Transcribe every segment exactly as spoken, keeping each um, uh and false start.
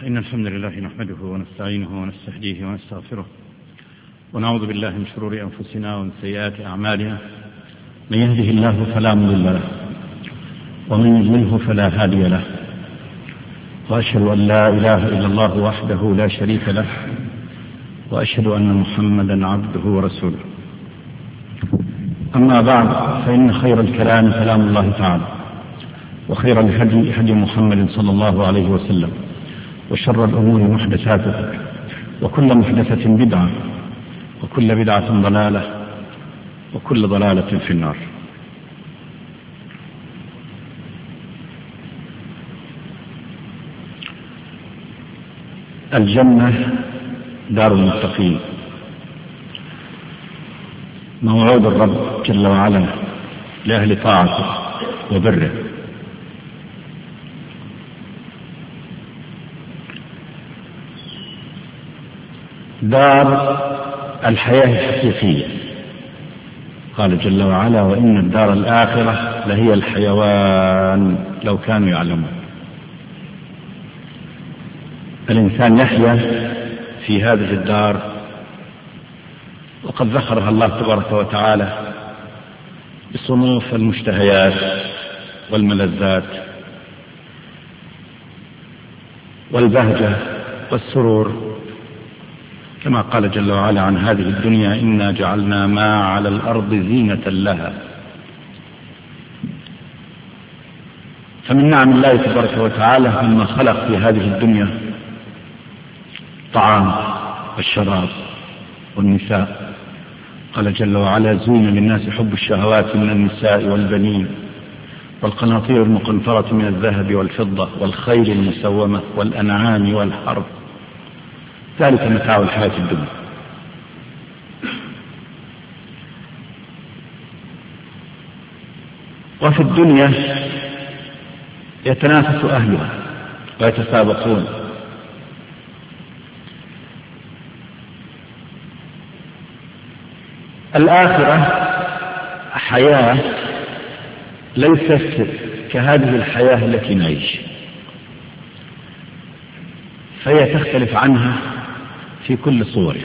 إن الحمد لله نحمده ونستعينه ونستهديه ونستغفره ونعوذ بالله من شرور أنفسنا ومن سيئات أعمالنا. من يهده الله فلا مضل له ومن يضلله فلا هادي له، وأشهد أن لا إله إلا الله وحده لا شريك له، وأشهد أن محمدا عبده ورسوله. أما بعد، فإن خير الكلام كلام الله تعالى، وخير الهدي هدي محمد صلى الله عليه وسلم، وشر الأمور محدثاتها، وكل محدثة بدعة، وكل بدعة ضلالة، وكل ضلالة في النار. الجنة دار المتقين، موعود الرب جل وعلا لأهل طاعته وبره. دار الحياة الحقيقية، قال جل وعلا: وإن الدار الآخرة لهي الحيوان لو كانوا يعلمون. الإنسان يحيا في هذه الدار، وقد ذكرها الله تبارك وتعالى بصنوف المشتهيات والملذات والبهجة والسرور، كما قال جل وعلا عن هذه الدنيا: إنا جعلنا ما على الأرض زينة لها. فمن نعم الله تبارك وتعالى مما خلق في هذه الدنيا الطعام والشراب والنساء. قال جل وعلا: زين للناس حب الشهوات من النساء والبنين والقناطير المقنطرة من الذهب والفضة والخيل المسومة والأنعام والحرث، ذلك متاع الحياة الدنيا. وفي الدنيا يتنافس أهلها ويتسابقون. الآخرة حياة ليست كهذه الحياة التي نعيش، فهي تختلف عنها في كل صورها.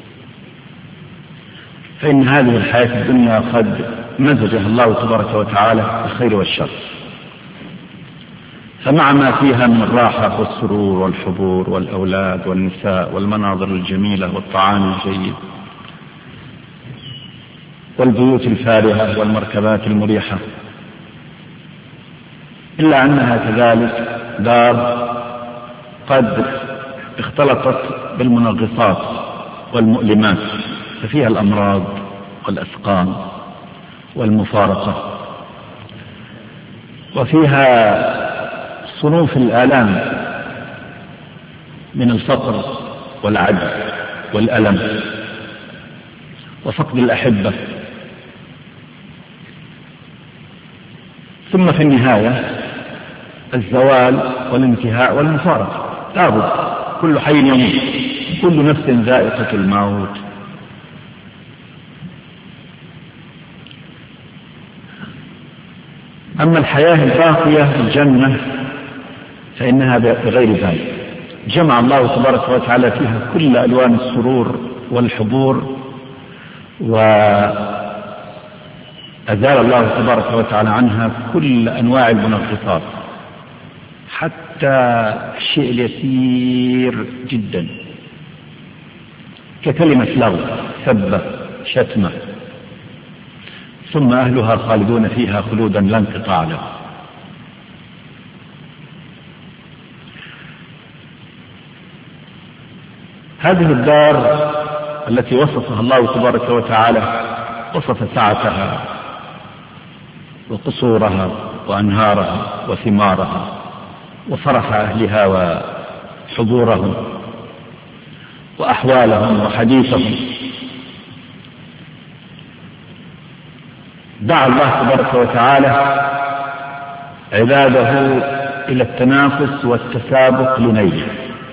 فإن هذه الحياة الدنيا قد مزجها الله تبارك وتعالى الخير والشر، فمع ما فيها من الراحة والسرور والحبور والأولاد والنساء والمناظر الجميلة والطعام الجيد والبيوت الفارهة والمركبات المريحة، إلا أنها كذلك دار قد اختلطت بالمنغصات والمؤلمات، ففيها الأمراض والأسقام والمفارقة، وفيها صنوف الآلام من الفقر والعجز والألم وفقد الأحبة. ثم في النهاية الزوال والانتهاء والمفارقة، لابد، كل حي يموت، كل نفس ذائقة الموت. أما الحياة الباقية الجنة فإنها بغير ذلك، جمع الله تبارك وتعالى فيها كل ألوان السرور والحبور، وأزال الله تبارك وتعالى عنها كل أنواع المنغصات، حتى الشيء اليسير جدا ككلمة لغو، سبة، شتمة، ثم أهلها خالدون فيها خلودا لا انقطاع له. هذه الدار التي وصفها الله تبارك وتعالى، وصف سعتها وقصورها وأنهارها وثمارها وفرح أهلها وحضورهم وأحوالهم وحديثهم. دعا الله تبارك وتعالى عباده إلى التنافس والتسابق لنيله،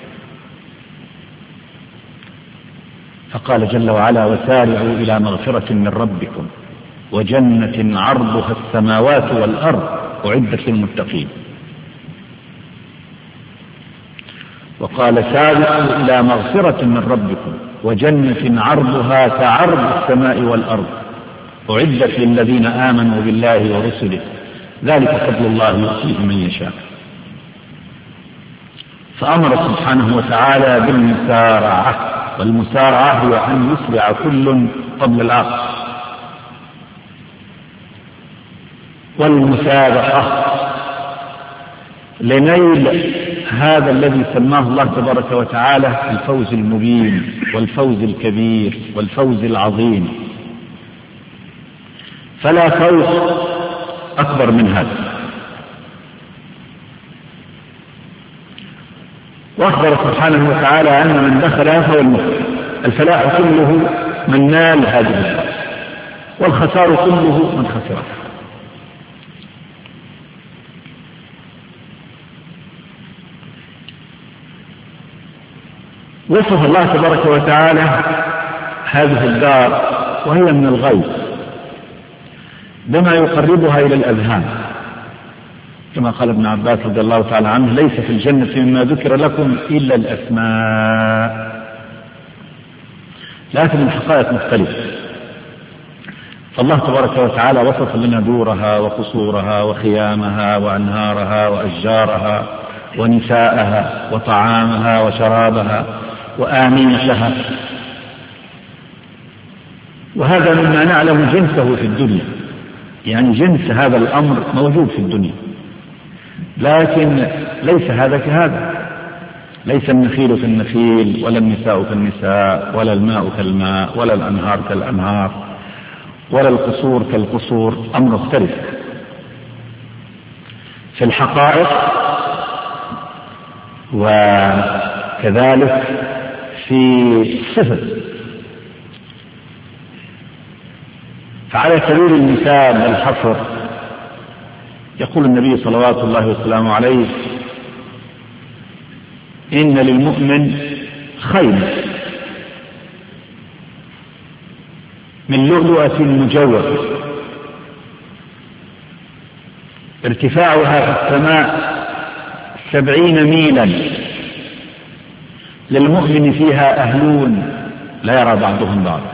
فقال جل وعلا: وسارعوا إلى مغفرة من ربكم وجنة عرضها السماوات والأرض أعدت للمتقين. وقال سابقوا إلى مغفرة من ربكم وجنة عرضها كعرض السماء والأرض أعدت للذين آمنوا بالله ورسله ذلك فضل الله يؤتيه من يشاء. فأمر سبحانه وتعالى بالمسارعة، والمسارعة هي أن يسرع كل قبل الآخر، والمسابقة لنيل هذا الذي سماه الله تبارك وتعالى الفوز المبين والفوز الكبير والفوز العظيم، فلا فوز أكبر من هذا. وأخبر سبحانه وتعالى أن من دخلها فهو المفلح، الفلاح كله من نال هذه الفوز، والخسار كله من خسرها. وصف الله تبارك وتعالى هذه الدار وهي من الغيب بما يقربها إلى الأذهان، كما قال ابن عباس رضي الله تعالى عنه: ليس في الجنة مما ذكر لكم إلا الأسماء، لكن الحقائق مختلفة. فالله تبارك وتعالى وصف لنا دورها وقصورها وخيامها وأنهارها وأشجارها ونساءها وطعامها وشرابها وآنيتها، وهذا مما نعلم جنسه في الدنيا، يعني جنس هذا الأمر موجود في الدنيا، لكن ليس هذا كهذا، ليس النخيل كالنخيل ولا النساء كالنساء ولا الماء كالماء ولا الأنهار كالأنهار ولا القصور كالقصور، أمر مختلف في الحقائق وكذلك في الصفة. فعلى سبيل المثال والحصر يقول النبي صلوات الله وسلامه عليه: إن للمؤمن خيمة من لؤلؤة مجوفة ارتفاعها في السماء سبعين ميلا، للمؤمن فيها أهلون لا يرى بعضهم بعضا.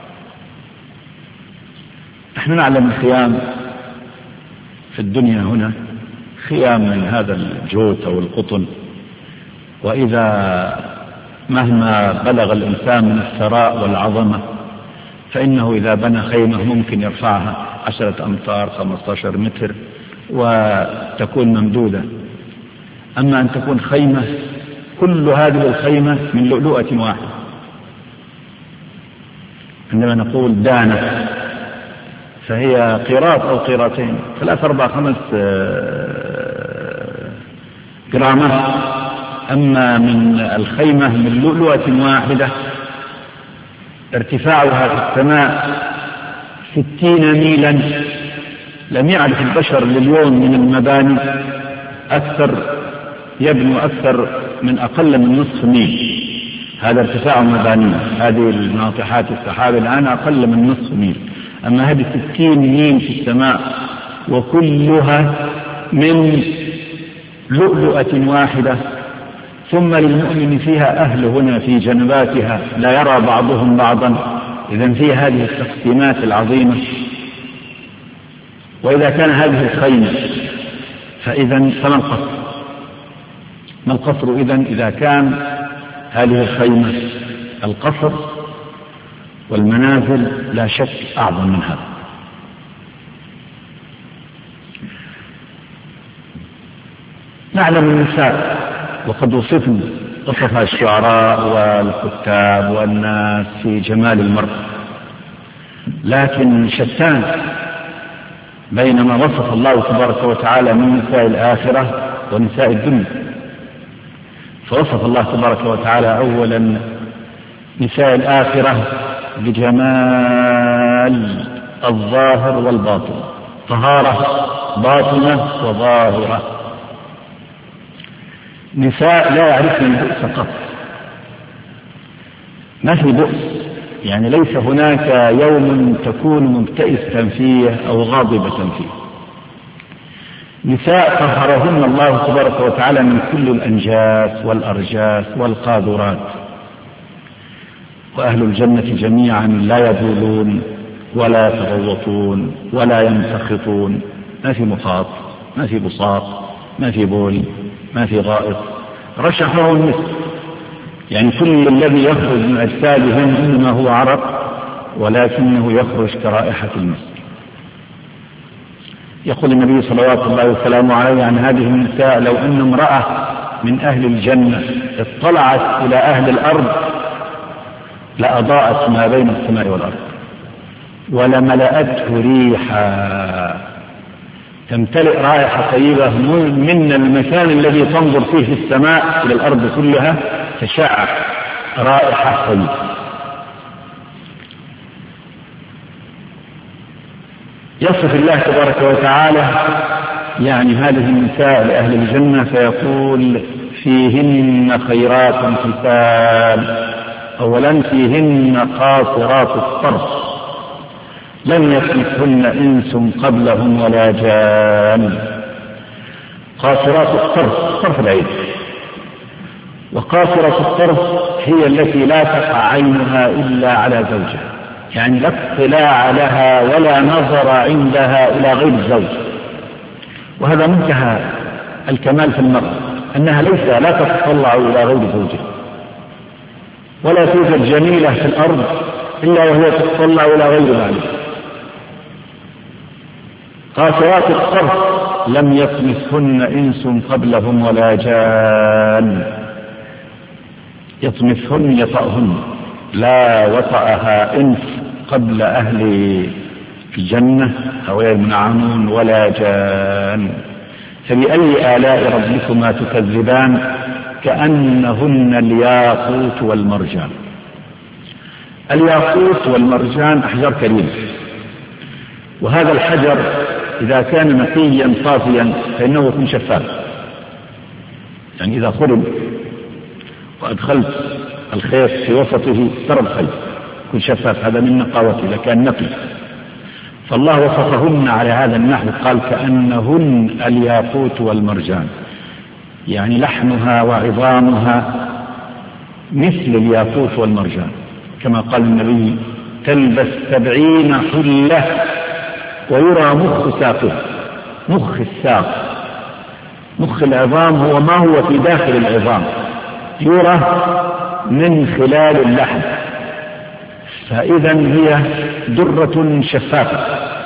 نحن نعلم الخيام في الدنيا هنا خيام من هذا الجوت أو القطن، وإذا مهما بلغ الإنسان من الثراء والعظمة فإنه إذا بنى خيمة ممكن يرفعها عشرة أمتار خمسة عشر متر وتكون ممدودة. أما أن تكون خيمة كل هذه الخيمة من لؤلؤة واحدة، عندما نقول دانة فهي قيراط أو قيراطين ثلاث أربع خمس جرامات. أما من الخيمة من لؤلؤة واحدة ارتفاعها في السماء ستين ميلا، لم يعرف البشر لليوم من المباني أكثر يبنوا أكثر من أقل من نصف ميل، هذا ارتفاع مباني. هذه الناطحات السحاب الآن أقل من نصف ميل، أما هذه ستين ميل في السماء وكلها من لؤلؤة واحدة. ثم للمؤمن فيها أهل هنا في جنباتها لا يرى بعضهم بعضا، إذن في هذه التقسيمات العظيمة. وإذا كان هذه الخيمة فإذن فما القصر؟ ما القصر إذن إذا كان هذه الخيمة؟ القصر والمنازل لا شك أعظم من هذا. نعلم النساء وقد وصفنا وصفها الشعراء والكتاب والناس في جمال المرأة، لكن شتان بين ما وصف الله تبارك وتعالى من نساء الآخرة ونساء الدنيا. فوصف الله تبارك وتعالى أولا نساء الآخرة بجمال الظاهر والباطن، طهارة باطنة وظاهرة. نساء لا يعرفن البؤس قط، ما في بؤس، يعني ليس هناك يوم تكون مبتئسة فيه أو غاضبة فيه. نساء طهرهن الله تبارك وتعالى من كل الأنجاس والأرجاس والقاذورات، وأهل الجنة جميعا لا يبولون ولا يتغوطون ولا يمتخطون، ما في مخاط، ما في بصاق، ما في بول، ما في غائط، رشحه المسك. يعني كل الذي يخرج من أجسادهم إنما هو عرق، ولكنه يخرج كرائحة المسك. يقول النبي صلوات الله وسلامه عليه عن هذه النساء: لو أن امرأة من أهل الجنة اطلعت إلى أهل الأرض لأضاءت ما بين السماء والأرض ولملأته ريحا، تمتلئ رائحة طيبة من المكان الذي تنظر فيه في السماء إلى الأرض كلها، تشع رائحة طيبة. يصف الله تبارك وتعالى يعني هذه النساء لأهل الجنة فيقول: فيهن خيرات حسان. أولا فيهن قاصرات الطرف لم يسمثهن إنس قبلهم ولا جان. قاصرات الطرف، طرف العين. وقاصرة الطرف هي التي لا تقع عينها إلا على زوجها، يعني لا اطلاع لها ولا نظر عندها إلى غير الزوج. وهذا منتهى الكمال في المرأة، أنها ليس لا تتطلع إلى غير زوجها، ولا توجد جميلة في الأرض إلا وهي تتطلع إلى غير ذلك. قاصرات الطرف لم يطمثهن إنس قبلهم ولا جان. يطمثهن يطأهن، لا وطأها إنس قبل أهل الجنة أو يمنعون ولا جان. فبأي آلاء ربكما تكذبان كأنهن الياقوت والمرجان. الياقوت والمرجان أحجار كريمة، وهذا الحجر إذا كان نقيا صافيا فإنه يكون شفاف. يعني إذا خرم وأدخلت الخيط في وسطه ترى الخيط يكون شفاف، هذا من نقاوته إذا كان نقي. فالله وصفهن على هذا النحو، قال: كأنهن الياقوت والمرجان، يعني لحمها وعظامها مثل الياقوت والمرجان، كما قال النبي: تلبس سبعين حلة ويرى مخ ساقها. مخ الساق، مخ العظام هو ما هو في داخل العظام، يرى من خلال اللحم، فإذا هي درة شفافة.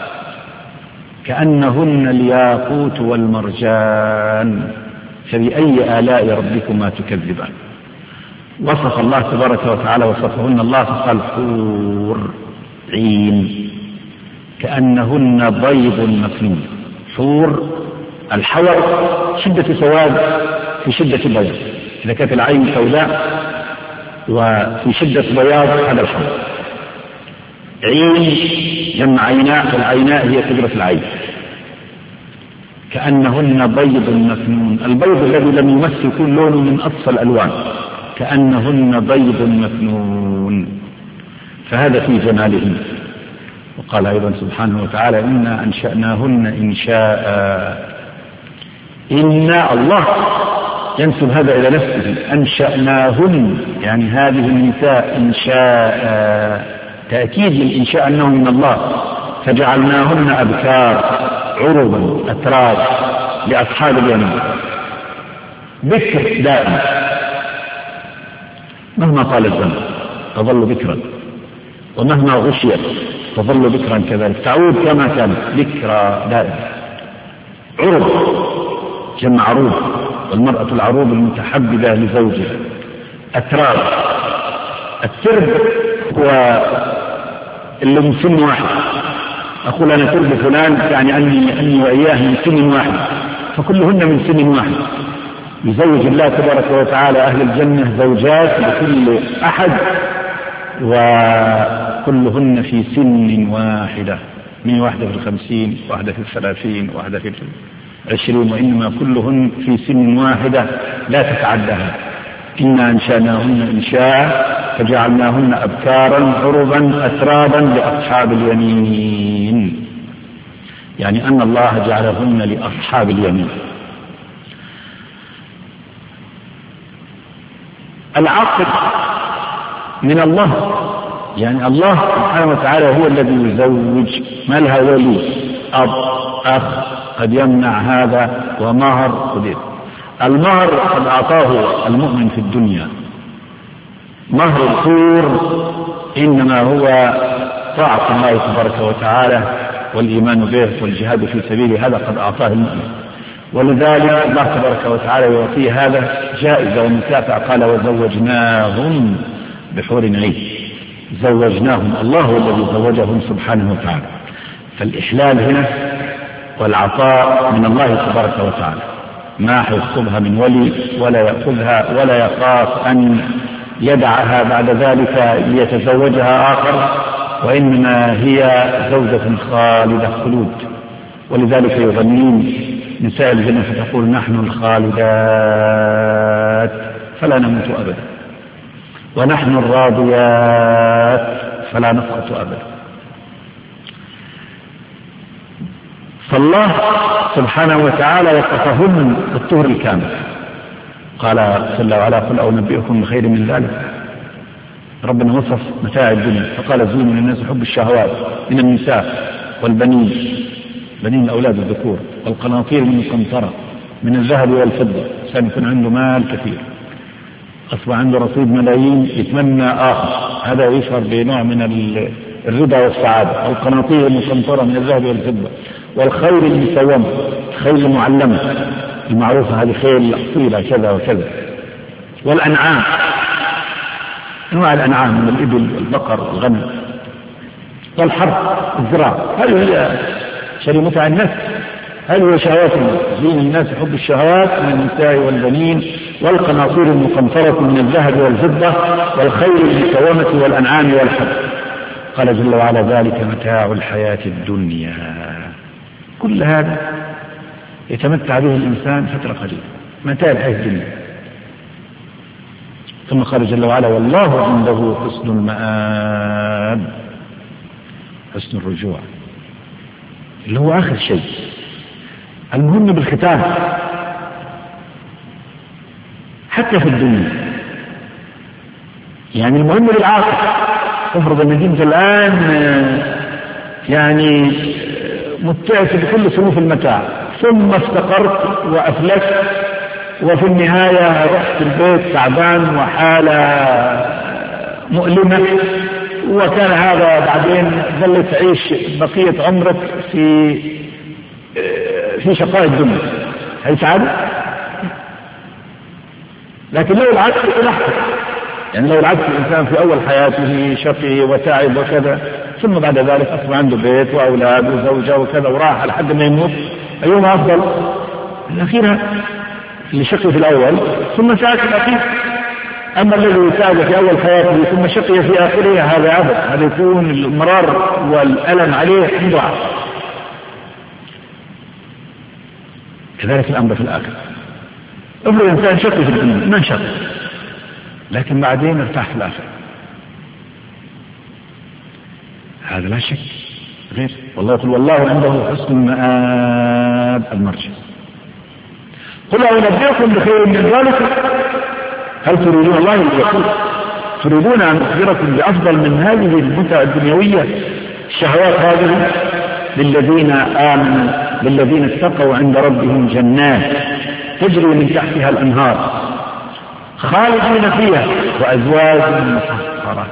كأنهن الياقوت والمرجان، فبأي آلاء ربكما تكذبان. وصف الله تبارك وتعالى وصفهن الله فقال: حور عين كأنهن بيض مكنون. حور، الحور شدة سواد في شدة البياض، إذا كانت العين سوداء وفي شدة بياض هذا الحور. عين جمع عيناء، والعيناء هي كبرة العين. كأنهن بيض مكنون، البيض الذي لم يمس يكون لونه من أصفى الألوان. كأنهن بيض مكنون، فهذا في جمالهن. وقال أيضا سبحانه وتعالى: إنا أنشأناهن إنشاء. إن الله ينسب هذا إلى نفسه، أنشأناهن، يعني هذه النساء إنشاء، تأكيد للإنشاء أنه من الله. فجعلناهن أبكار عربا أتراب لأصحاب اليمين. بكر دائما، مهما طال الزمن تظل بكرا، ومهما غشيت تظل بكرا كذلك، تعود كما كانت بكرا دائما. عرب جمع عروب، والمرأة العروب المتحببة لزوجها. أتراب، الترب هو اللي من سن واحد. أقول أنا ترب فلان يعني أني, أني وإياه من سن واحد، فكلهن من سن واحد. يزوج الله تبارك وتعالى أهل الجنة زوجات لكل أحد، وكلهن في سن واحدة، من واحدة في الخمسين، واحدة في الثلاثين، واحدة في العشرين، وإنما كلهن في سن واحدة لا تتعدها. إنا أنشأناهن إنشاء فجعلناهن أبكارا عربا أترابا لأصحاب اليمين. يعني أن الله جعلهن لأصحاب اليمين. العقد من الله، يعني الله سبحانه وتعالى هو الذي يزوج، ما لها ولي أب أخ قد يمنع هذا، ومهر قدير. المهر قد أعطاه المؤمن في الدنيا، مهر الحور إنما هو طاعة الله تبارك وتعالى والإيمان به والجهاد في سبيله، هذا قد أعطاه المؤمن، ولذلك الله تبارك وتعالى يعطيه هذا جائزة ومكافأة، قال وزوجناهم بحور عين. زوجناهم، الله هو الذي زوجهم سبحانه وتعالى. فالإحلال هنا والعطاء من الله تبارك وتعالى، ما يخطبها من ولي ولا يأخذها ولا يخاف أن يدعها بعد ذلك ليتزوجها آخر، وإنما هي زوجة خالدة خلود. ولذلك يغنين نساء الجنة فتقول نحن الخالدات فلا نموت أبدا، ونحن الراضيات فلا نسقط أبدا. فالله سبحانه وتعالى وصفهن بالطهر الكامل. قال جل وعلا قل أنبئكم بخير من ذلك. ربنا وصف متاع الدنيا فقال زين من الناس حب الشهوات من النساء والبنين، بنين الأولاد الذكور، والقناطير من القنطرة من الذهب والفضة. إنسان يكون عنده مال كثير، أصبح عنده رصيد ملايين، يتمنى آخر، هذا يشعر بنوع من الرضا والسعادة. القناطير المقنطرة من الذهب والفضة، والخيل المسومة، خيل المعلمة المعروفة، هذه خيل أصيلة كذا وكذا. والأنعام، أنواع الأنعام من الإبل والبقر والغنم، والحرث الزراعة، هذه هي شريعة متع النفس، هذه هي شهوات الناس. زين الناس حب الشهوات من النساء والبنين والقناطير المقنطرة من الذهب والفضة والخيل المسومة والأنعام والحرث. قال جل وعلا ذلك متاع الحياة الدنيا. كل هذا يتمتع به الإنسان فترة قليلة، متاع الحياة الدنيا. ثم قال جل وعلا والله عنده حسن المآب، حسن الرجوع اللي هو آخر شيء. المهم بالختام حتى في الدنيا، يعني المهم للعاقل. افرض انك انت الآن يعني متعس بكل صنوف المتاع، ثم افتقرت وأفلست، وفي النهاية رحت البيت تعبان وحالة مؤلمة، وكان هذا بعدين ظلت تعيش بقية عمرك في في شقاء الدنيا، هي سعادة؟ لكن لو العكس يكون أحسن. يعني لو العكس الإنسان في أول حياته شقي وتعب وكذا، ثم بعد ذلك أصبح عنده بيت وأولاد وزوجة وكذا وراح لحد ما يموت، أيهما أفضل؟ الأخير اللي شقي في الأول ثم سعد في الأخير. أما الذي سعد في أول حياته ثم شقي في آخره هذا عبث، هذا يكون المرار والألم عليه ضعف. كذلك الأمر في الآخر. افرض الإنسان شقي في الدنيا ما شقي، لكن بعدين ارتاح في الآخر، هذا لا شك غير. والله يقول والله عنده حسن المآب المرجع. قل أنبئكم بخير من ذلك. هل تريدون الله يقول تريدون أن أخبركم بأفضل من هذه المتع الدنيوية الشهوات هذه؟ للذين آمنوا للذين اتقوا عند ربهم جنات تجري من تحتها الأنهار خالدين فيها وأزواج مطهرة.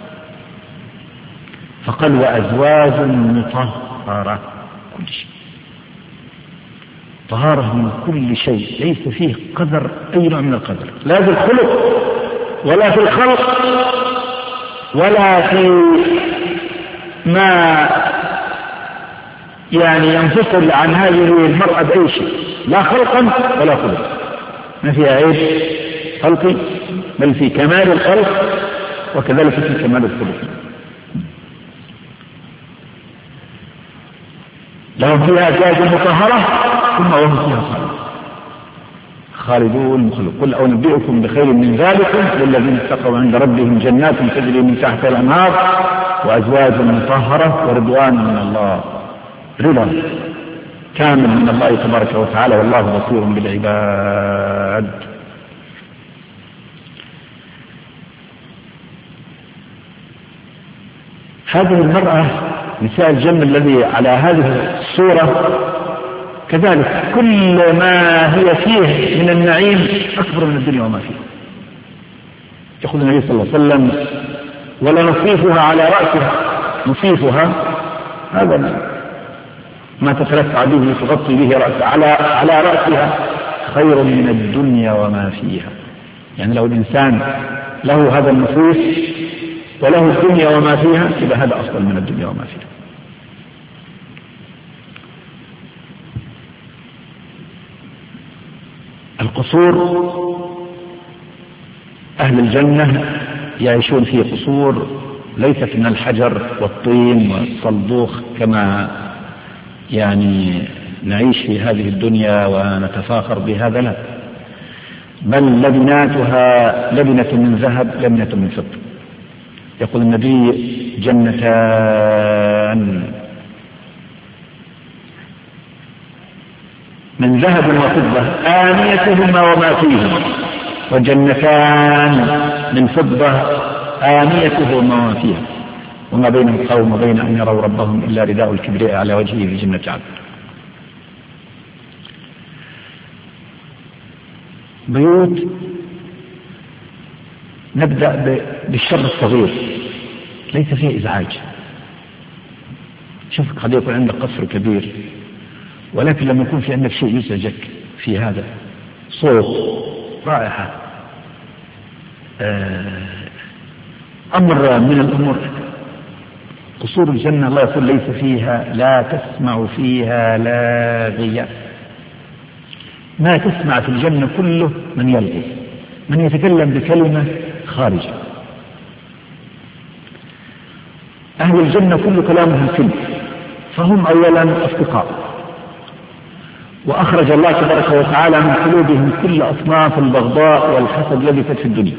فقال وأزواج مطهرة، كل شيء طهارة من كل شيء، ليس فيه قدر أي نوع من القدر، لا في الخلق ولا في الخلق ولا في ما يعني ينفصل عن هذه المرأة بأي شيء، لا خلقا ولا خلق، ما فيها عيب خلقي بل في كمال الخلق وكذلك في كمال الخلق. لهم فيها أزواج مطهرة ثم وهم فيها خالدون مخلد. قل أنبئكم بخير من ذلك للذين اتقوا عند ربهم جنات تجري من تحتها الأنهار وأزواج مطهرة ورضوان من الله. رضا كامل من الله تبارك وتعالى، والله بصير بالعباد. هذه المرأة نساء الجنة الذي على هذه الصورة كذلك كل ما هي فيه من النعيم أكبر من الدنيا وما فيه. يقول النبي صلى الله عليه وسلم: ولا نصيفها على رأسها، نصيفها هذا ما تتلفع به تغطي به رأسها، على على رأسها خير من الدنيا وما فيها. يعني لو الإنسان له هذا النصيف وله الدنيا وما فيها يبقى هذا أفضل من الدنيا وما فيها. القصور، أهل الجنة يعيشون في قصور ليست من الحجر والطين والصندوق كما يعني نعيش في هذه الدنيا ونتفاخر بهذا، لا، بل لبناتها لبنة من ذهب لبنة من فضة. يقول النبي: جنتان من ذهب وفضة آنيتهما وما فيهما، وجنتان من فضة آنيتهما وما فيها، وما بين القوم وبين أن يروا ربهم إلا رداء الكبرياء على وجهه في جنة عدن. بيوت، نبدأ بالشر الصغير ليس فيه إزعاج. شوف قد يكون عندك قصر كبير، ولكن لما يكون في عندك شيء يزعجك في هذا، صوت، رائحة، أمر من الأمور، قصور الجنة الله يقول ليس فيها، لا تسمع فيها لاغية. ما تسمع في الجنة كله من يلغي، من يتكلم بكلمة خارجة. أهل الجنة كل كلامهم كلمة، فهم أولا أصدقاء، وأخرج الله تبارك وتعالى من قلوبهم كل أصناف البغضاء والحسد الذي كانت في الدنيا.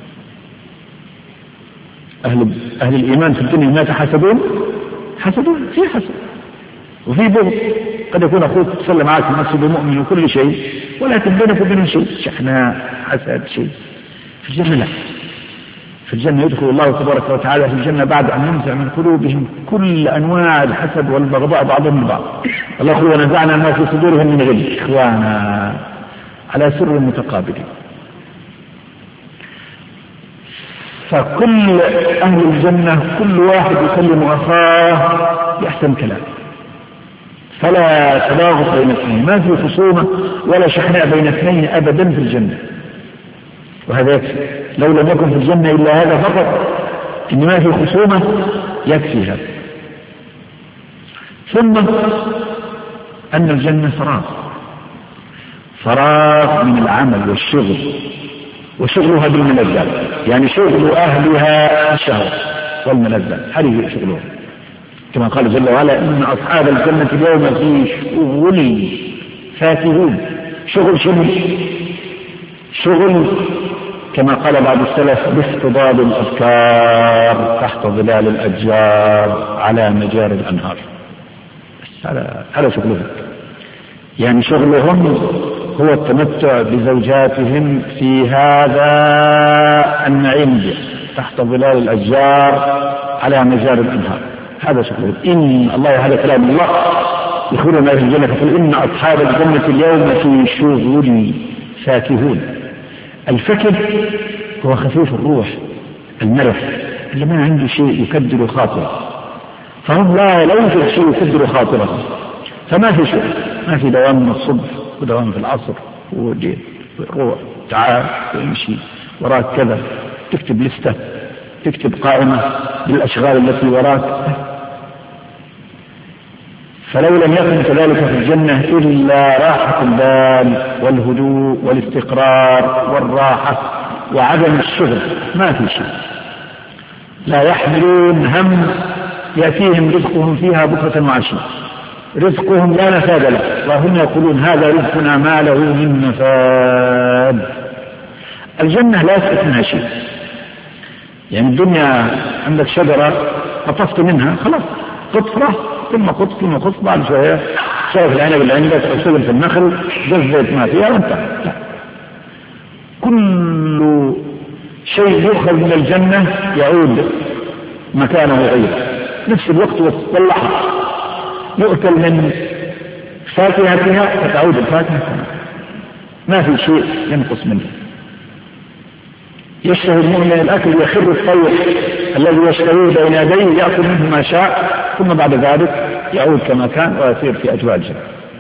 أهل, أهل الإيمان في الدنيا ما يتحسدون، حسدون، في حسد وفي بغض. قد يكون أخوك تصلي معك في المسجد مؤمن وكل شيء، ولكن بينك وبينه شيء، شحناء، حسد، شيء. في الجنة لا، في الجنة يدخل الله تبارك وتعالى في الجنة بعد أن ينزع من قلوبهم كل أنواع الحسد والبغضاء بعضهم البعض. الله يقول: ونزعنا ما في صدورهم من غل إخوانا على سر متقابلين. فكل أهل الجنة كل واحد يكلم أخاه بأحسن كلام، فلا تباغض بين اثنين، ما في خصومة ولا شحناء بين اثنين أبدا في الجنة. وهذا يكفي، لو لم يكن في الجنة إلا هذا فقط، إن ما في خصومة يكفي هذا. ثم أن الجنة فراغ، فراغ من العمل والشغل، وشغلها بالملذات، يعني شغل أهلها الشهوة والملذات، هذه شغلهم، كما قال جل وعلا: إن أصحاب الجنة اليوم في شغل فاكهون. شغل شغل شغل كما قال بعض السلف: باستضاد الأفكار تحت ظلال الأشجار على مجاري الأنهار. هذا هذا شغلهم، يعني شغلهم هو التمتع بزوجاتهم في هذا النعيم تحت ظلال الأشجار على مجاري الأنهار. هذا شغلهم. إن الله، هذا كلام الله يخبرنا في الجنة، يقول: إن أصحاب الجنة اليوم في شغل فاكهون. الفكر هو خفيف الروح، المرح اللي ما عنده شيء يكدر خاطره، فهم لا لا يوجد شيء يكدر خاطره، فما في شيء، ما في دوام من الصبح ودوام في العصر ودي روح تعال وامشي وراك كذا، تكتب لستة، تكتب قائمة بالأشغال التي وراك. فلو لم يكن كذلك في الجنة إلا راحة البال والهدوء والاستقرار والراحة وعدم الشغل، ما في شيء. لا يحملون هم يأتيهم رزقهم فيها بكرة وعشية، رزقهم لا نفاد له، وهم يقولون: هذا رزقنا ما له من نفاد. الجنة لا يسقط منها شيء. يعني الدنيا عندك شجرة قطفت منها خلاص، قطفة ثم قطف ثم قطف، بعد شوية شايف العنب اللي عندك أو شغل في النخل جزيت ما فيها وانتهى. لا، كل شيء يؤخذ من الجنة يعود مكانه غيره نفس الوقت واللحظة. يؤكل من فاكهتها فتعود الفاكهة، ما في شيء ينقص منه. يشتهي المؤمن الأكل يخر الطير الذي يشتهيه بين يديه يأكل منه ما شاء، ثم بعد ذلك يعود كما كان ويصير في أجواء الجنة.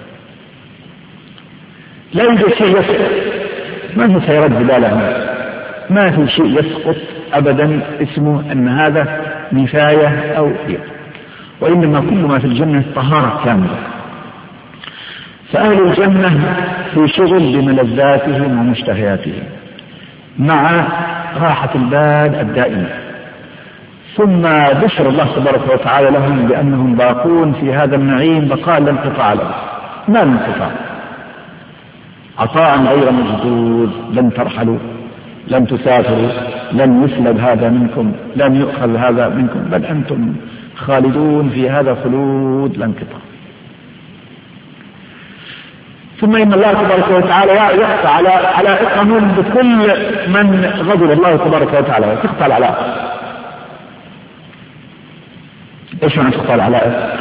لا يوجد شيء يسقط، من سيرد باله؟ ما في شيء يسقط أبدا اسمه أن هذا نفاية أو إيه، وإنما كل ما في الجنة طهارة كاملة. فأهل الجنة في شغل بملذاتهم ومشتهياتهم مع راحة البال الدائمة، ثم بشر الله تبارك وتعالى لهم بأنهم باقون في هذا النعيم بقاء لا انقطاع له، ما انقطاع، عطاء غير مجدود. لن ترحلوا، لن تسافروا، لن يسلب هذا منكم، لن يؤخذ هذا منكم، بل أنتم خالدون في هذا خلود لا انقطاع. ثم إن الله تبارك وتعالى يقطع على علائقهم بكل من غضب الله تبارك وتعالى، تقطع العلائق. ايش معنى تقطع العلائق؟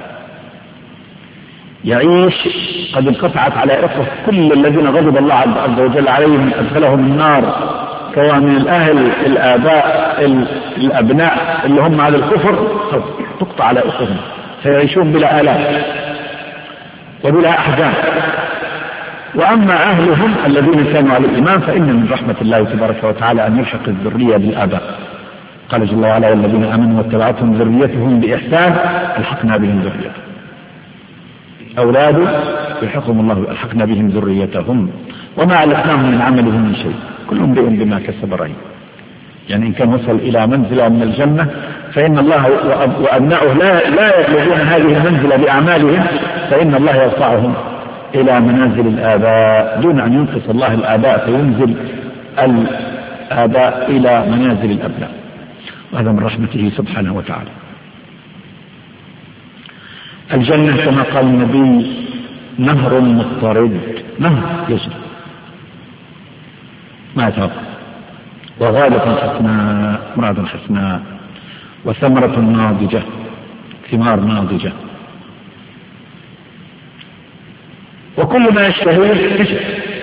يعيش قد انقطعت علائقه كل الذين غضب الله عز وجل عليهم ادخلهم النار، سواء من الاهل، الاباء، الابناء اللي هم على الكفر، تقطع علائقهم فيعيشون بلا آلام وبلا احزان. واما اهلهم الذين كانوا على الايمان فان من رحمه الله تبارك وتعالى ان يلحق الذريه بالاباء. قال جل وعلا: والذين امنوا واتبعتهم ذريتهم باحسان الحقنا بهم ذريتهم. اولاده يلحقهم الله، الحقنا بهم ذريتهم وما علقناهم من عملهم من شيء، كل امرئ بما كسب رهين. يعني ان كان وصل الى منزله من الجنه فان الله وابناؤه لا لا يبلغون هذه المنزله باعمالهم، فان الله يرفعهم إلى منازل الآباء دون أن ينقص الله الآباء فينزل الآباء إلى منازل الأبناء، وهذا من رحمته سبحانه وتعالى. الجنة كما قال النبي نهر مضطرد، نهر يجري ما يتوقف، وغالة حسناء، مراد حسناء، وثمرة ناضجة، ثمار ناضجة، وكل ما يشتهيه يجد،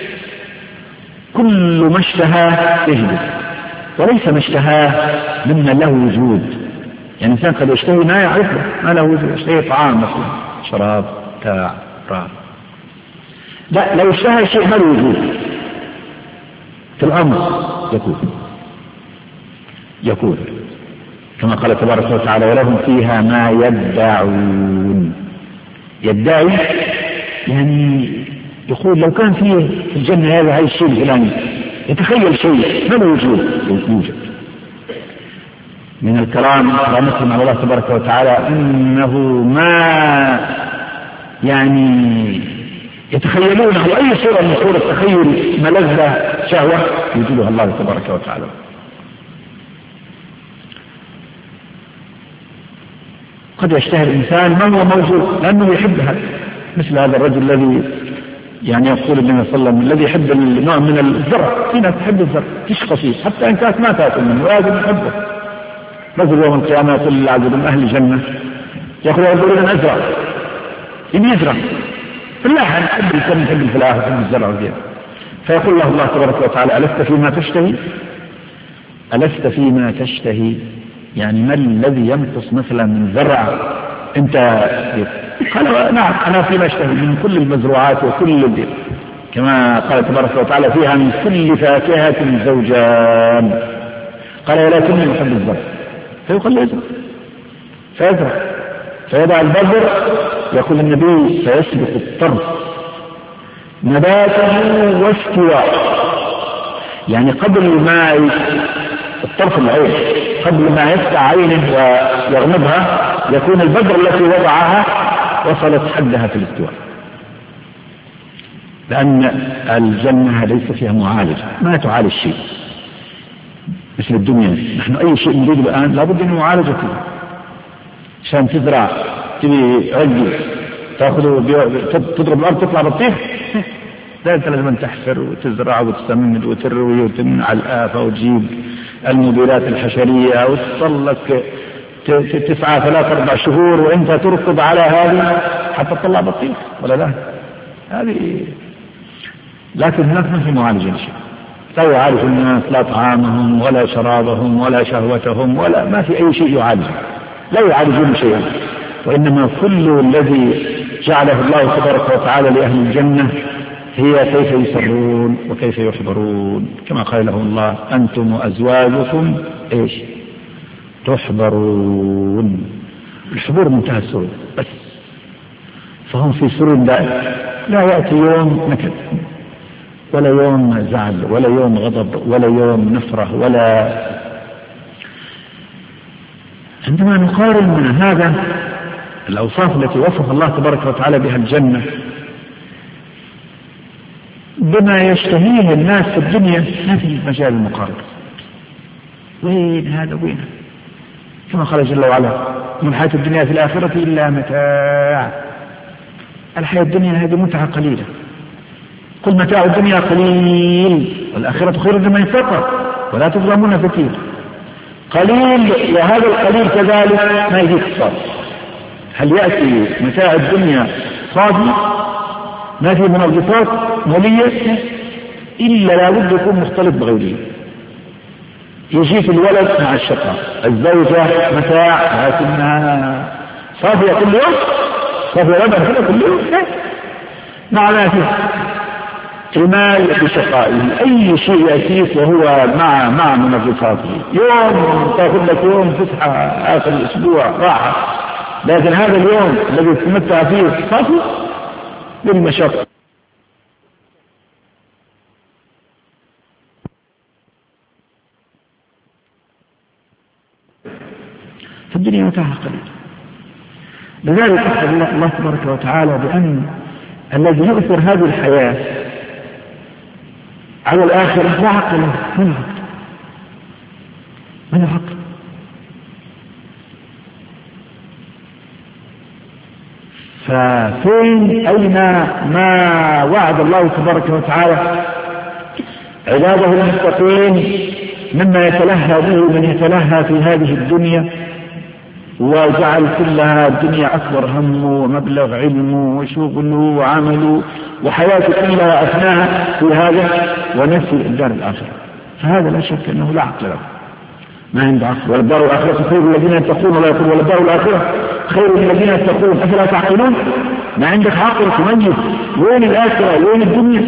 كل ما اشتهاه يجد، وليس ما اشتهاه مما له وجود. يعني الإنسان قد يشتهي ما يعرفه، ما له وجود، يشتهي طعام مثلا، شراب، تاع، راح، لا، لو اشتهى شيء ما له وجود في الأمر يكون يكون كما قال تبارك وتعالى: ولهم فيها ما يدعون. يدعي يعني يقول لو كان فيه في الجنة هذا هاي الشيء الفلاني، يتخيل شيء ما له وجود يوجد. من الكرام كرامتهم على الله تبارك وتعالى انه ما يعني يتخيلونه اي صورة من صور التخيل ملذة شهوة يوجدها الله تبارك وتعالى. قد يشتهي الانسان ما هو موجود لانه يحبها، مثل هذا الرجل الذي يعني يقول النبي صلى الله عليه وسلم الذي يحب النوع من الزرع، في ناس تحب الزرع تشقى فيه حتى ان كانت ما تاكل منه لازم يحبه. رجل يوم القيامه يقول لله عز وجل من اهل الجنه يقول يقول لنا ازرع، يبي يزرع بالله انا احب الكلمه، احب الفلاحه، احب الزرع وغيره. فيقول له الله تبارك وتعالى: الست فيما تشتهي؟ الست فيما تشتهي؟ يعني ما الذي ينقص مثلا من زرع انت؟ قال: نعم انا فيما اشتهي من كل المزروعات وكل الدين، كما قال تبارك وتعالى: فيها من كل فاكهة زوجان. قال: ولكني احب الزرع. فيقول له: ازرع، فيزرع، فيضع البذر، يقول النبي: فيسبق الطرف نباته واستواء. يعني قبل ما الطرف العين، قبل ما يفتح عينه ويغمضها يكون البذر التي وضعها وصلت حدها في الاستواء، لأن الجنة ليس فيها معالج، ما تعالج شيء مثل الدنيا. نحن أي شيء نريده الآن لابد أن معالجة فيه. عشان تزرع تبي عجل تأخذه تضرب الأرض تطلع بطيخ؟ لا، أنت لازم تحفر وتزرع وتسمد وتروي وتمنع الآفة وتجيب المبيدات الحشرية وتصلك تسعة ثلاث أربع شهور وأنت تركض على هذه حتى تطلع بطيخ ولا لا؟ هذه. لكن هناك ما في معالجة شيء، لا يعالج الناس لا طعامهم ولا شرابهم ولا شهوتهم ولا ما في أي شيء يعالج، لا يعالجون شيئا، وإنما كل الذي جعله الله تبارك وتعالى لأهل الجنة هي كيف يسرون وكيف يحبرون، كما قال له الله أنتم وأزواجكم إيش تحبرون. الحبور منتهى السرور بس، فهم في سرور دائم، لا يأتي يوم نكد ولا يوم زعل ولا يوم غضب ولا يوم نفرة ولا. عندما نقارن من هذا الأوصاف التي وصف الله تبارك وتعالى بها الجنة بما يشتهيه الناس في الدنيا، ما في مجال المقارنة. وين هذا وين؟ كما قال جل وعلا من حياة الدنيا في الآخرة إلا متاع. الحياة الدنيا هذه متعة قليلة، قل متاع الدنيا قليل والآخرة خير لمن اتقى ولا تظلمون فتيل. قليل، وهذا القليل كذلك ما يجيك صافي. هل يأتي متاع الدنيا صافي ما في منغصات مالية؟ إلا لابد يكون مختلط بغيره. يجيك الولد مع الشقاء، الزوجة متاع لكنها صافية كل يوم، صافية لبن كده كل يوم، مع ما فيه المال بشقائه. أي شيء يأتيك وهو مع مع منغصاته. يوم تأخذ لك يوم فسحة آخر الأسبوع راحة، لكن هذا اليوم الذي تمتع فيه صافي بالمشقة. في الدنيا متاعها قليل. لذلك أخبر الله تبارك وتعالى بأن الذي يؤثر هذه الحياة على الآخرة لا عقل له. من العقل؟ من العقل؟ ففين أين ما وعد الله تبارك وتعالى عباده المتقين مما يتلهى به من يتلهى في هذه الدنيا، وجعل كلها الدنيا أكبر همه ومبلغ علمه وشغله وعمله وحياته كلها أثناء في هذا ونسي الدار الآخرة. فهذا لا شك أنه لا عقل له، ما عنده عقل. والدار الآخرة خير الذين يتقون ولا يقول والدار الآخرة خير الذين يتقون أفلا تعقلون؟ ما عندك عقل تميز وين الآخرة وين الدنيا.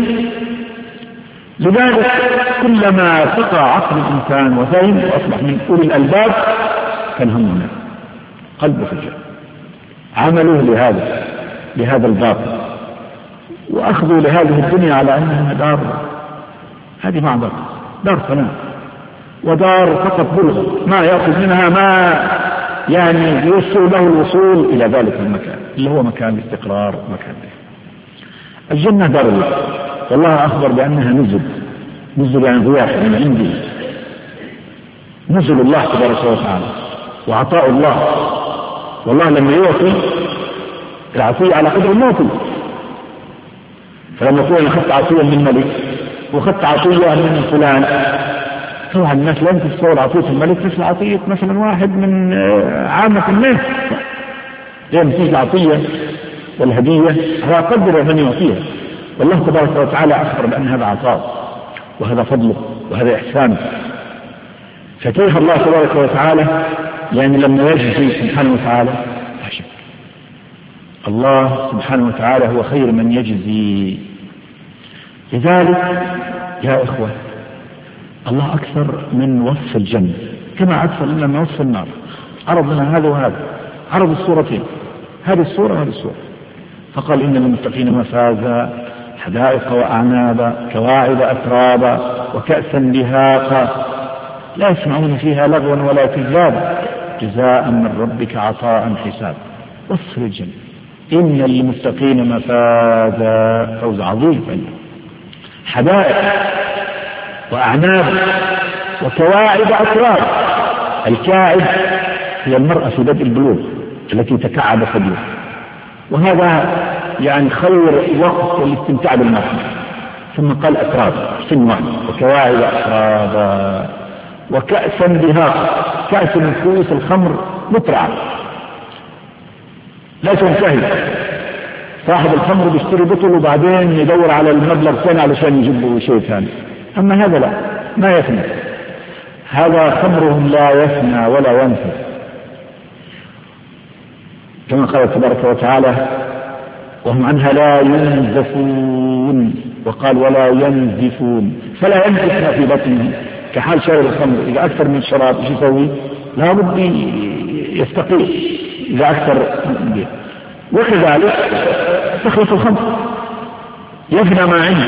لذلك كلما سقى عقل الإنسان وفهم وأصبح من أولي الألباب كان همنا قلبه فجأة عملوا لهذا لهذا الباطل وأخذوا لهذه الدنيا على أنها دار، هذه معبر دار فناء ودار فقط بلغة ما يأخذ منها ما يعني يوصل له الوصول إلى ذلك المكان اللي هو مكان الاستقرار، مكان ده. الجنة دار الله، والله أخبر بأنها نزل نزل يعني ضياف من عنده، نزل الله تبارك وتعالى وعطاء الله. والله لما يعطي العطية على قدر المعطي، فلما يقول أنا أخذت عطية من ملك وأخذت عطية من فلان، طبعا الناس لن تتصور عطية الملك مثل عطية مثلا واحد من عامة الناس، لأن تيجي العطية والهدية على قدر من يعطيها. والله تبارك وتعالى أخبر بأن هذا عطاء وهذا فضله وهذا إحسانه. فكيف الله تبارك وتعالى يعني لما يجزي سبحانه وتعالى؟ لا شك الله سبحانه وتعالى هو خير من يجزي. لذلك يا إخوة الله أكثر من وصف الجنة كما أكثر لنا من وصف النار. عرض لنا هذا وهذا، عرض الصورتين، هذه الصورة وهذه الصورة، فقال إن للمتقين مفازا حدائق وأعنابا كواعب أترابا وكأسا دهاقا لا يسمعون فيها لغوا ولا كذابا جزاء من ربك عطاء حساب. وصف الجنة إن للمتقين مفازا، فوز عظيم، حدائق وأعناب وكواعب أتراب. الكاعب هي المرأة في بدء البلوغ التي تكعب ثديها، وهذا يعني خير وقت الاستمتاع بالماء. ثم قال أتراب سنوان وكواعب أترابا وكأسا دهاقا. كأس من كؤوس الخمر مترعة لا تنتهي. صاحب الخمر بيشتري بطل وبعدين يدور على المبلغ ثاني علشان يجيبه شيء ثاني. أما هذا لا، ما يفنى. هذا خمرهم لا يفنى ولا ينفد، كما قال تبارك وتعالى وهم عنها لا ينزفون، وقال ولا ينزفون. فلا ينزف في بطنه كحال شارب الخمر. إذا أكثر من شراب ايش يسوي؟ لا بد يستقيم إذا أكثر به. وكذلك تخلص الخمر يفنى ما عنده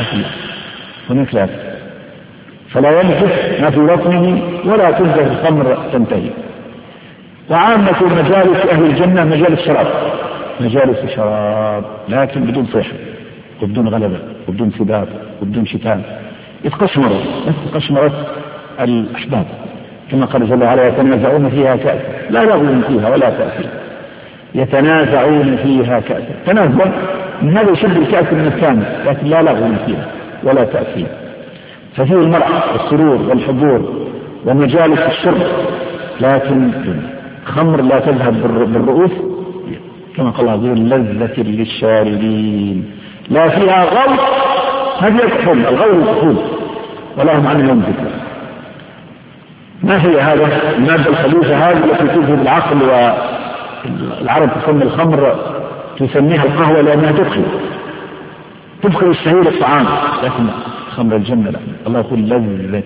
هناك لا. فلا ينزف ما في بطنه ولا تنزف الخمر تنتهي. وعامة مجالس أهل الجنة مجالس شراب، مجالس شراب لكن بدون صيحة وبدون غلبة وبدون سباب وبدون شتان. يتقشمروا نفس قشمرة الأحباب كما قال جل وعلا يتنازعون فيها كأسا لا لغو فيها ولا تأثير. يتنازعون فيها كأسا، تنازع من هذا يشد الكأس من الثاني لكن لا لغو فيها ولا تأثير. ففيه المرح والسرور والحضور ومجالس الشرب، لكن خمر لا تذهب بالرؤوس كما قال الله لذة للشاربين لا فيها غول. هذه الكحول الغول الكحول ولا هم عنه ينزفون. ما هي هذا المادة الخبيثة هذه التي تذهب العقل؟ والعرب تسمي الخمر تسميها القهوة لأنها تدخل تدخل الشهية الطعام، لكن خمر الجنة لا. الله يقول لذة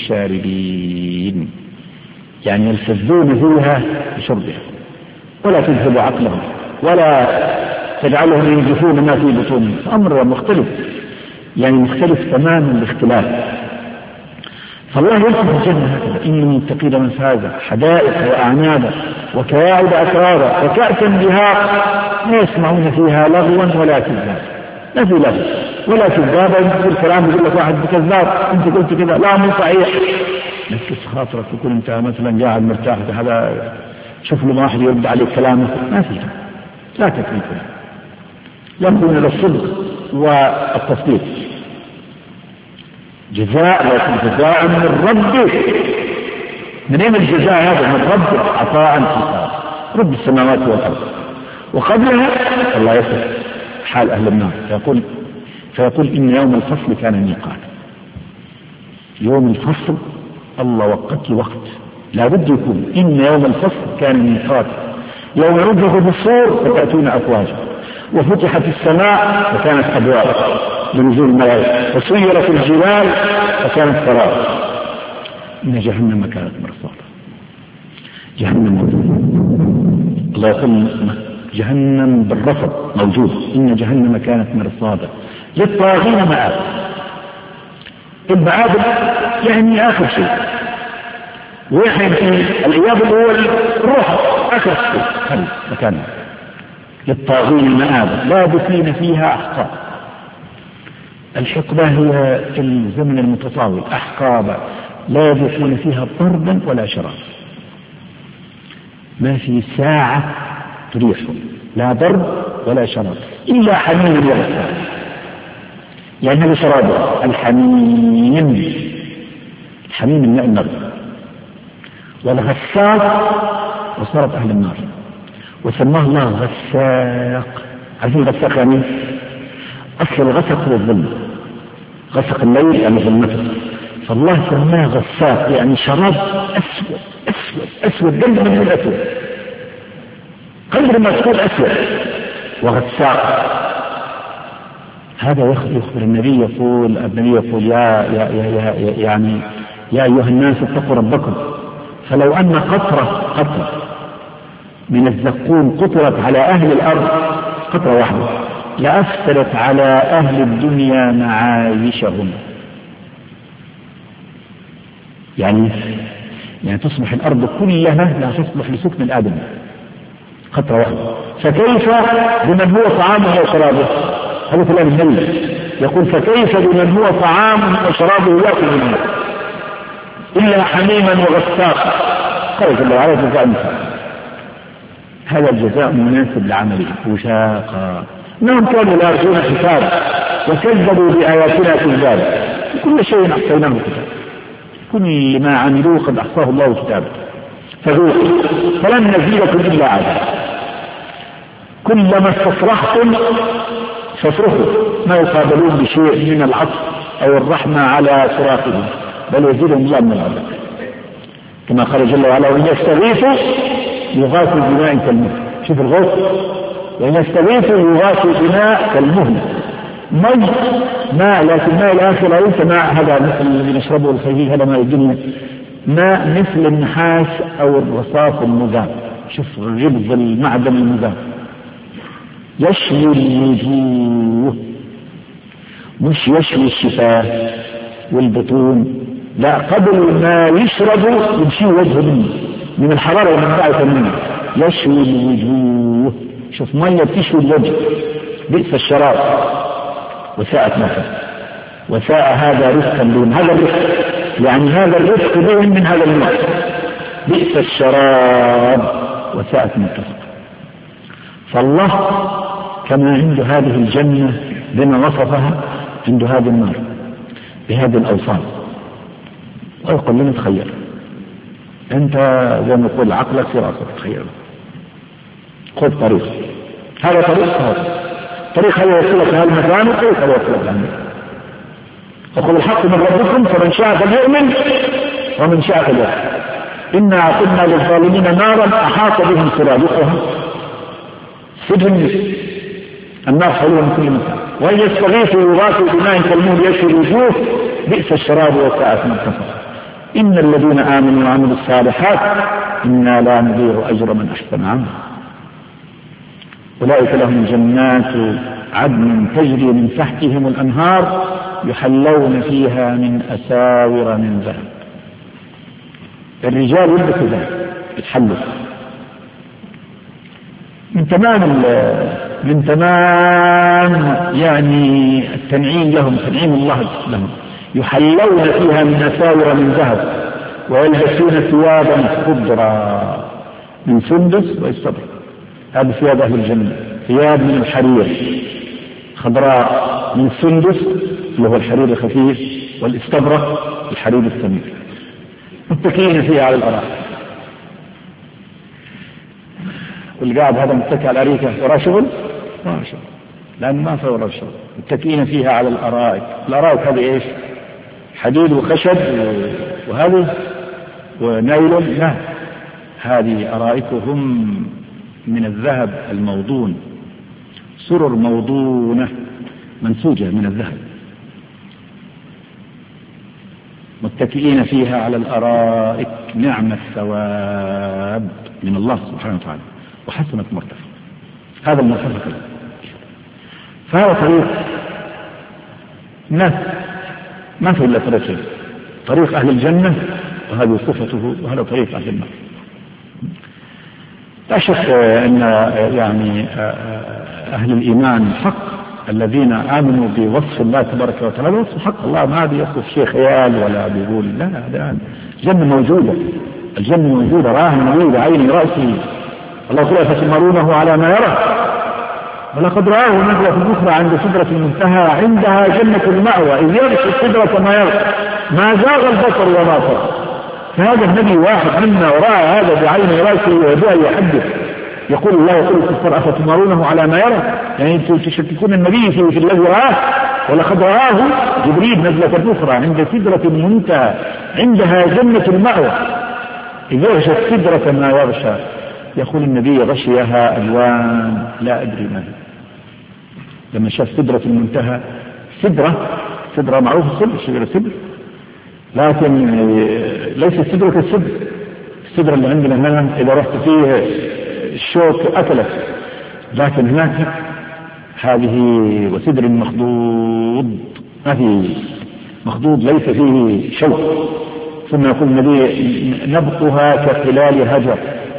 للشاربين يعني يلتذون فيها بشربها ولا تذهب عقلهم ولا تجعلهم ينزفون ما في بطونهم. أمر مختلف يعني مختلف تماما الاختلاف. فالله يلقى الجنة هكذا إن المتقين مفازا حدائق وأعنابا وكواعب أترابا وكأسا دهاقا لا يسمعون فيها لغوا ولا كذابا. لا في لغو ولا كذابا. يقول الكلام يقول لك واحد بكذاب أنت قلت كذا لا مو صحيح. نكس خاطرك تكون أنت مثلا قاعد مرتاح هذا شوف له واحد يرد عليك كلامه ما فيها لا تكليف يكون للصدق والتصديق. جزاء لكن جزاء من ربك. من أين الجزاء هذا؟ من ربك عطاء حساب رب السماوات والأرض. وقبلها الله يصف حال أهل النار فيقول, فيقول إن يوم الفصل كان ميقات. يوم الفصل الله وقت وقت لا بد يكون. إن يوم الفصل كان ميقات يوم ينفخ في الصور فتأتون أفواجا وفتحت السماء فكانت أبواب لنزول الملائكة وسيرت الجبال فكانت سراب. إن جهنم كانت مرصادا. جهنم موجود. الله يقول جهنم بالرفض موجود. إن جهنم كانت مرصادا للطاغين مآب. المآب يعني آخر شيء ويحين الإياب الأول الروح آخر شيء هل مكانها. للطاغين مآب لابثين فيها أحقاب. الحقبة هي في الزمن المتطاول أحقابا لا يذوقون فيها ضربا ولا شراب. ما في ساعة تريحهم لا ضرب ولا شراب إلا حميم وغساق. يعني هذا شرابه الحميم. الحميم الماء النغم والغساق وصارت أهل النار وسماه الله غساق. عارفين غساق يعني أصل الغسق هو الظلم. غسق الليل يعني ظلمته فالله سماه غساق يعني شراب أسود أسود أسود قلب من الأسود قلب ما تقول أسود وغساق. هذا يخبر النبي يقول النبي يقول يا, يا, يا, يا يعني يا أيها الناس اتقوا ربكم فلو أن قطرة قطرة من الزقوم قطرت على أهل الأرض قطرة واحدة لأفسدت على أهل الدنيا معايشهم. يعني يعني تصبح الأرض كلها لا تصلح لسكن الآدم قطرة واحدة. فكيف بمن هو طعامه وشرابه؟ هذا كلام النبي يقول فكيف بمن هو طعامه وشرابه يأكل منه إلا حميما وغساقا. قال الله عليه جزاء مثال. هذا الجزاء مناسب لعمله وشاقا إنهم كانوا لا يرجون حساب وكذبوا بآياتنا كذابا. كل شيء أحصيناه كتاب، كل ما عملوا قد أحصاه الله كتابا فذوقوا فلن نزيدكم إلا عذاب. كلما استصرختم فاصرخوا ما يقابلون بشيء من العطف أو الرحمة على صراخهم، بل يزيدهم الله من العذاب، كما قال جل وعلا وإن يستغيثوا يغاثوا بماء كالمهل. شوف الغوث، وإن يستغيثوا يغاثوا بماء كالمهل، ماء ماء لكن ماء الآخرة ليس ماء هذا مثل الذي نشربه الخفيف، هذا ماء الدنيا، ماء مثل النحاس أو الرصاص المذاب. شوف غبز المعدن المذاب يشوي الوجوه، مش يشوي الشفاه والبطون، لا، قبل ما يشربوا يمشي وجهه منه من الحرارة والمنبعثة منه، يشوي الوجوه. شوف مية تشوي الوجه، بئس الشراب وساءت مثلا، وساء هذا رزقا بهم، هذا الرزق يعني هذا الرزق بهم من هذا النوع، بئس الشراب وساءت مثلا. فالله كما عنده هذه الجنة بما وصفها عنده هذه النار بهذه الأوصاف، ويقول لنا تخيل أنت زي ما يقول عقلك في رأسك، تخيل خذ طريق، هذا طريق، هذا طريق هذا يوصلك لهذا المكان، وطريق هذا يوصلك لهذا. وقل الحق من ربكم فمن شاء فليؤمن ومن شاء فليكفر إنا أعطينا للظالمين نارا أحاط بهم سرادقها سجن النار حولها من كل مكان وإن يستغيثوا يغاثوا بماء كالمهل يشوي الوجوه بئس الشراب وساءت مرتفقا إن الذين آمنوا وعملوا الصالحات إنا لا نضيع أجر من أحسن عملا أولئك لهم جنات عدن تجري من تحتهم الأنهار يحلون فيها من أساور من ذهب. الرجال يلبسوا ذهب يتحلوا من تمام من تمام يعني التنعيم لهم، تنعيم الله لهم. يحلون فيها من أساور من ذهب ويلبسون ثيابا خضرا من سندس واستبرق. هذه ثياب أهل الجنة، ثياب من الحرير خضراء من السندس اللي هو الحرير الخفيف، والاستبرق الحرير الثمين، متكئين فيها على الأرائك. واللي قاعد هذا متكئ على الأريكة وراه شغل؟ وراه شغل، لأن ما في وراه شغل. متكئين فيها على الأرائك. الأرائك هذه إيش؟ حديد وخشب وهذه ونايلون؟ لا، هذه أرائكهم من الذهب الموضون، سرر موضونة منسوجة من الذهب، متكئين فيها على الأرائك. نعم الثواب من الله سبحانه وتعالى وحسنت مرتفق. هذا المرتفق. فهذا طريق الناس ما في إلا طريقين، طريق أهل الجنة وهذه صفته، وهذا طريق أهل النار. لا شك أن يعني أهل الإيمان حق الذين آمنوا بوصف الله تبارك وتعالى، وصف حق الله ما بيصف شيء خيال ولا بيقول لا لا، الجنة موجودة، الجنة موجودة، راه النبي بعين رأسه. الله قال فتمارونه على ما يرى ولقد رآه نزلة أخرى عند سدرة المنتهى عندها جنة المأوى إذ يغشى السدرة ما يرى ما زاغ البصر وما طغى. فهذا النبي واحد منا ورأى هذا بعين رأسه وجاء يحدث، يقول الله يقول الكفار أفتمارونه على ما يرى، يعني أنتم تشككون النبي في الذي رآه. ولقد رآه جبريل نزلة أخرى عند سدرة المنتهى عندها جنة المأوى إذ يغشى السدرة ما يغشى. يقول النبي غشيها ألوان لا أدري ما هي. لما شاف سدرة المنتهى، سدرة سدرة معروفة، سدرة شجرة سدر، لكن ليس سدرة السدر، السدرة اللي عندنا هنا إذا رحت فيه الشوك أكلت، لكن هناك هذه وسدر مخضوض، ما في مخضوض ليس فيه شوك. ثم يقول النبي نبقها كخلال هجر.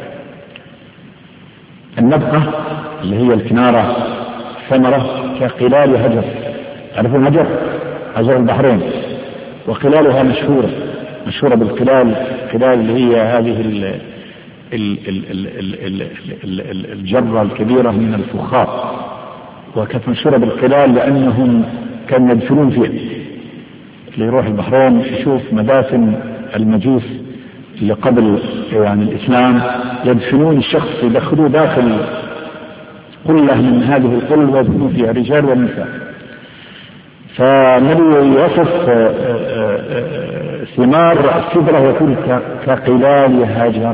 النبقة اللي هي الكنارة ثمرة كخلال هجر، تعرفون هجر؟ هجر البحرين، وخلالها مشهورة مشهورة بالخلال، خلال اللي هي هذه ال ال ال ال ال ال ال الجرة الكبيرة من الفخار وكانت مشهورة بالقلال لأنهم كانوا يدفنون فيها. اللي يروح البحرين يشوف مدافن المجوس اللي قبل يعني الإسلام، يدفنون الشخص يدخلوه داخل قلة من هذه القل ويدفنوا فيها رجال ونساء. فالنبي يصف ثمار السدرة يقول كقلال هاجر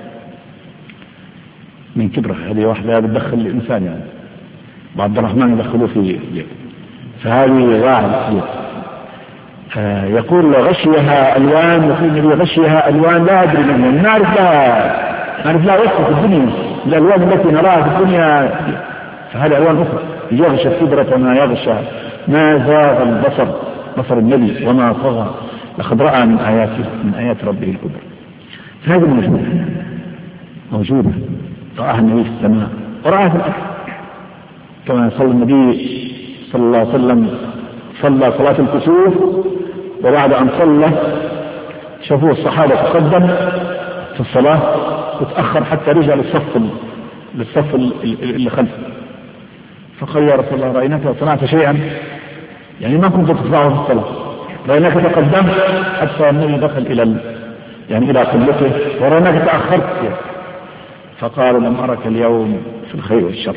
من كبره. هذه واحدة بتدخل الإنسان يعني عبد الرحمن يدخلوه في فهذه واحد. آه يقول غشيها ألوان، يقول النبي غشيها ألوان لا أدري منها، نعرف لها نعرف لها وصف في الدنيا الألوان التي نراها في الدنيا، فهذه ألوان أخرى. يغشى السدرة ما يغشى، ما زاغ البصر بصر النبي وما طغى، لقد رأى من آياته من آيات ربه الكبرى. فهذه موجودة موجودة رآها النبي في السماء ورآها في الأرض، كما صلى النبي صلى الله عليه وسلم صلى صلاة الكسوف، وبعد أن صلى شافوه الصحابة تقدم في الصلاة وتأخر حتى رجع للصف للصف اللي خلفه، فقال يا رسول الله رأيناك صنعت شيئا يعني ما كنت تصنعه في الصلاة، رأيناك تقدمت حتى النبي دخل إلى يعني إلى قبلته ورأيناك تأخرت، فقال لم أرك اليوم في الخير والشر.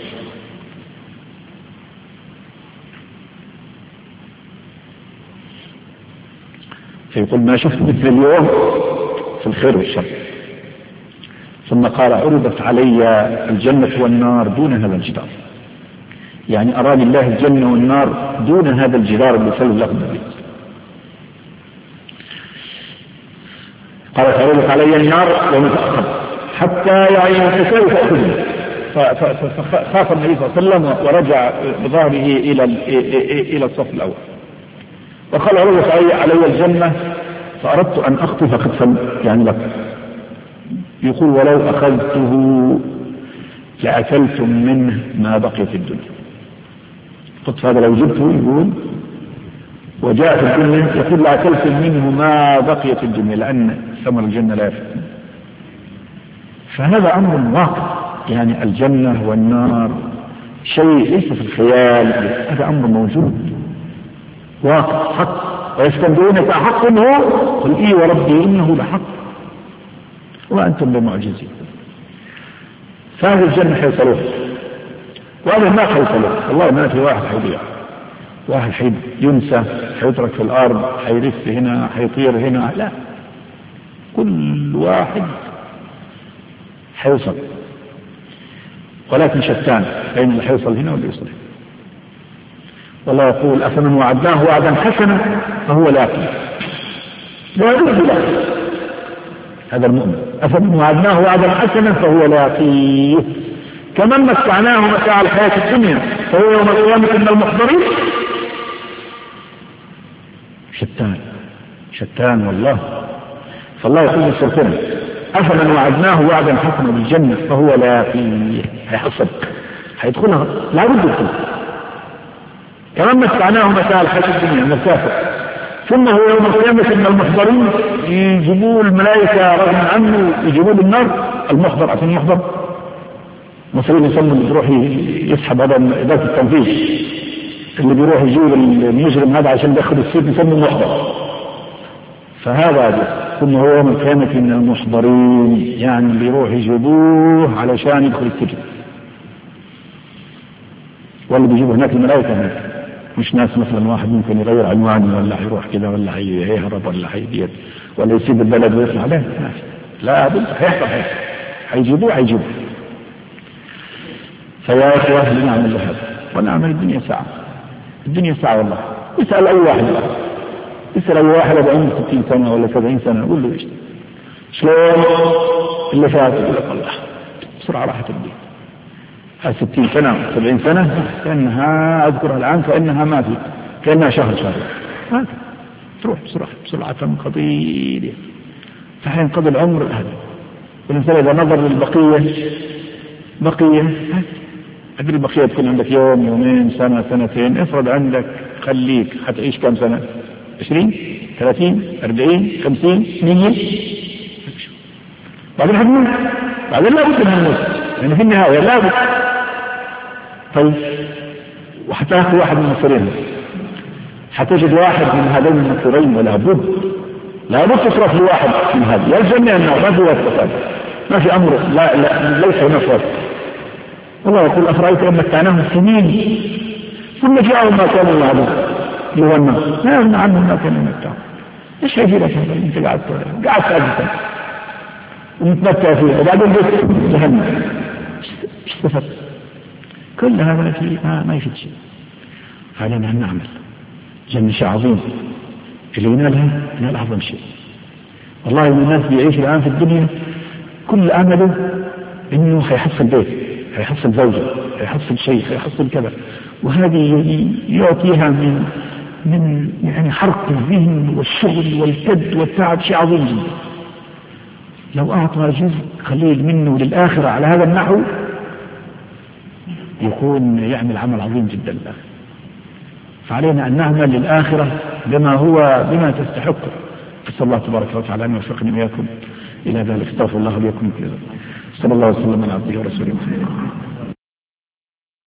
فيقول ما شفت مثل اليوم في الخير والشر. ثم قال عرضت علي الجنة والنار دون هذا الجدار، يعني أراني الله الجنة والنار دون هذا الجدار اللي سلم له النبي. قال عرضت علي النار ومتأخر حتى يعني تساوي فأخذني، فخاف النبي صلى الله عليه وسلم ورجع بظهره إلى إلى الصف الأول، وقال عرضت علي الجنة فأردت أن أخطف خطفا يعني لك، يقول ولو أخذته لأكلتم منه ما بقي في الدنيا. خطف هذا لو جبته يقول وجاء في الدنيا يقول لأكلتم منه ما بقي في الدنيا، لأن ثمر الجنة لا يفعل. فهذا أمر واقع، يعني الجنة والنار شيء ليس في الخيال، هذا أمر موجود واقع حق. ويستنبئونك أحق هو قل إيه وربي إنه لحق وأنتم بمعجزين. فهذه الجنة حيصلوها وهذا ما حيصلوها، والله ما في واحد حيضيع، واحد حيد ينسى حيترك في الأرض حيرف هنا حيطير هنا، لا، كل واحد حيوصل، ولكن شتان بين اللي حيوصل هنا واللي يوصل هنا. والله يقول أفمن وعدناه وعدا حسنا فهو لاقيه لا يرد له، هذا المؤمن. أفمن وعدناه وعدا حسنا فهو لاقيه كمن متعناه متاع الحياة الدنيا فهو يوم القيامة من المحضرين. شتان شتان والله. فالله يقول للسلطنة أفمن وعدناه وعدا حسنا بالجنة فهو لاقيه، هيحصل هيدخلها لا يرد له كمان متعناه متاع الحياة الدنيا مسافة، ثم هو يوم القيامة من المحضرين، يجيبوا الملائكة رغم عنه يجيبوا النار المحضر. عشان المحضر مصرين يسموا اللي بيروح يسحب هذا إدارة التنفيذ، اللي بيروح يجيب المجرم هذا عشان يدخل السجن يسموا المحضر. فهذا ثم هو يوم القيامة من المحضرين، يعني اللي يروح يجيبوه علشان يدخل السجن، واللي بيجيبوا هناك الملائكة هناك، مش ناس مثلا واحد ممكن يغير عنوانه ولا يروح كذا ولا هيهرب ولا هيدير ولا يسيب البلد ويطلع، لا لا بد هيحصل هيك هيجيبوه هيجيبوه. فيا اخوة لنعمل هذا ونعمل الدنيا ساعة، الدنيا ساعة والله. اسأل أي واحد اسأل أي واحد بعمر ستين سنة ولا سبعين سنة قول له ايش شلون اللي فات، يقول لك الله بسرعة راحت الدنيا. ستين سنة سبعين سنة كأنها أذكرها الآن كأنها ما في، كأنها شهر شهر هذا تروح بسرعة بسرعة قضية، فحينقضي العمر هذا. والإنسان إذا نظر للبقية بقية أدري البقية تكون عندك يوم يومين سنة سنتين، افرض عندك خليك حتعيش كم سنة؟ عشرين ثلاثين أربعين خمسين مية، بعدين هنموت، بعدين لا بد من الموت، يعني في النهاية لا بد. طيب وحتاخذ واحد من المصرين، حتجد واحد من هذين المصرين ولا بد لا بد تصرف لواحد من هذا، يا الجنة النار، ما في وسط، ما في أمر، لا, لا ليس هناك وسط. الله يقول أفرأيت إن متعناهم سنين ثم جاءهم ما كانوا يعبدون اللي هو النار، ما يغنى عنهم ما كانوا يمتعون. ايش هيجي لك هذا؟ انت قاعد قاعد تأجل ومتمتع فيه وبعدين جيت جهنم، ايش استفدت؟ كل هذا في ما, ما يفيد شيء. علينا أن نعمل جنة شيء عظيم، اللي ينالها ينال أعظم شيء. والله من الناس بيعيش الآن في الدنيا كل أمله إنه هيحصل بيت، هيحصل زوجة، هيحصل شيء، هيحصل كذا، وهذه يعطيها من من يعني حرق الذهن والشغل والكد والتعب شيء عظيم جدا. لو أعطى جزء قليل منه للآخرة على هذا النحو يكون يعمل عمل عظيم جدا للآخرة. فعلينا أن نعمل للآخرة بما هو بما تستحقه. فصلى الله تبارك وتعالى أن يوفقني وإياكم إلى ذلك. استغفر الله لكم. صلى الله وسلم على عبده ورسوله محمد.